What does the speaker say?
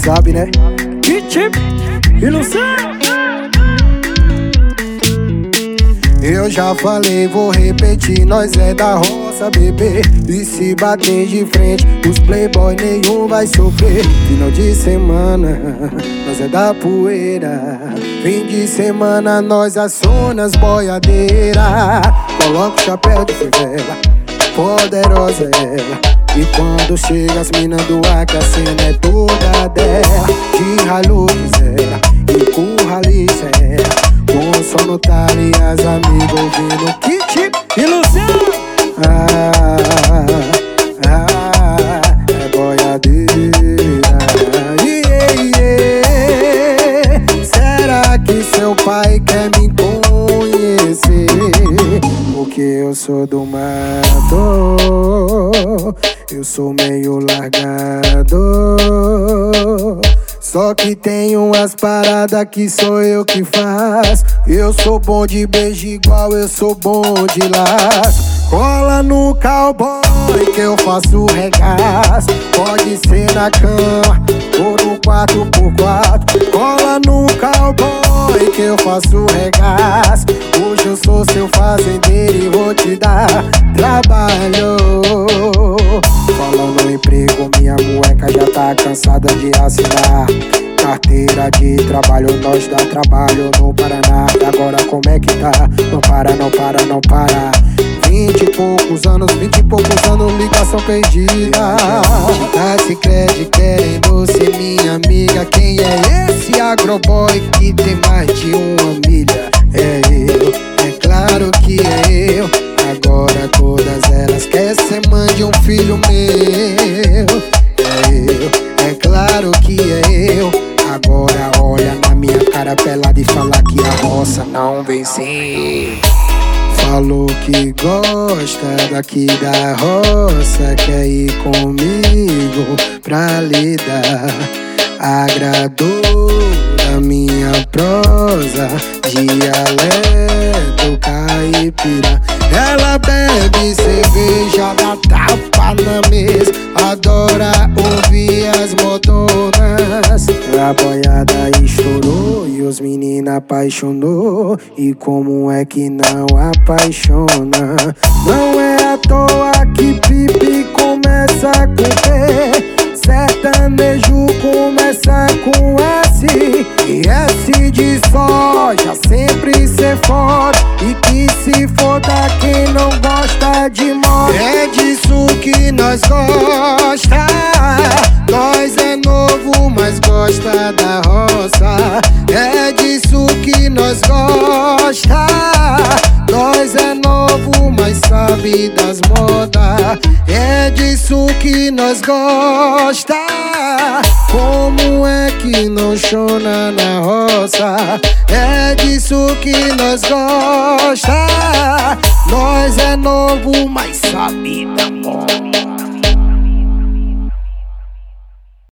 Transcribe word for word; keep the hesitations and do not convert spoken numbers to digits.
sabe, né? Tchip, ilusão. Eu já falei, vou repetir, nós é da roça, bebê. E se bater de frente, os playboy nenhum vai sofrer. Final de semana, nós é da poeira. Fim de semana, nós aciona as boiadeiras. Coloca o chapéu de fivela, poderosa ela. E quando chega as minas do ar, que a cena é toda dela. De Hilux zera, e curralice ela. Com som no talo e as amigas ouvindo kit ilusão. Ah, ah, é boiadeira. Yeah, yeah. Será que seu pai quer me conhecer? Porque eu sou do mato, eu sou meio largado. Só que tem umas paradas que sou eu que faço. Eu sou bom de beijo igual eu sou bom de laço. Cola no cowboy que eu faço regaço. Pode ser na cama ou no quatro por quatro. Cola no cowboy que eu faço regaço. Hoje eu sou seu fazendeiro e vou te dar trabalho. Falando no emprego, minha moleca já tá cansada de assinar carteira de trabalho. Nós dá trabalho no Paraná. E agora como é que tá? Não para, não para, não para. Vinte e poucos anos, vinte e poucos anos, ligação perdida. Tá se crede querendo ser minha amiga. Quem é esse agroboy que tem mais de uma milha? É eu, é claro que é eu. Agora todas elas querem ser mãe de um filho meu. É eu, é claro que é eu. Agora olha na minha cara pelada e fala que a roça não vence. Falou que gosta daqui da roça, quer ir comigo pra lidar. Agradou a minha prosa, dialeto caipira. Ela bebe cerveja, dá tapa na mesa, adora ouvir as motonas. A boiada estourou e os meninos apaixonou. E como é que não apaixona? Não é à toa que pipi começa com P, sertanejo começa com S. E S de soja sempre ser foda. E que se foda quem não gosta de moda. É disso que nós gosta. Nós é novo, mas gosta da roça. É disso que nós gosta. Nós é novo, mas sabe das modas. É disso que nós gosta. Como é que não chora na roça? É disso que nós gosta. Nós é novo, mas sabe da moda.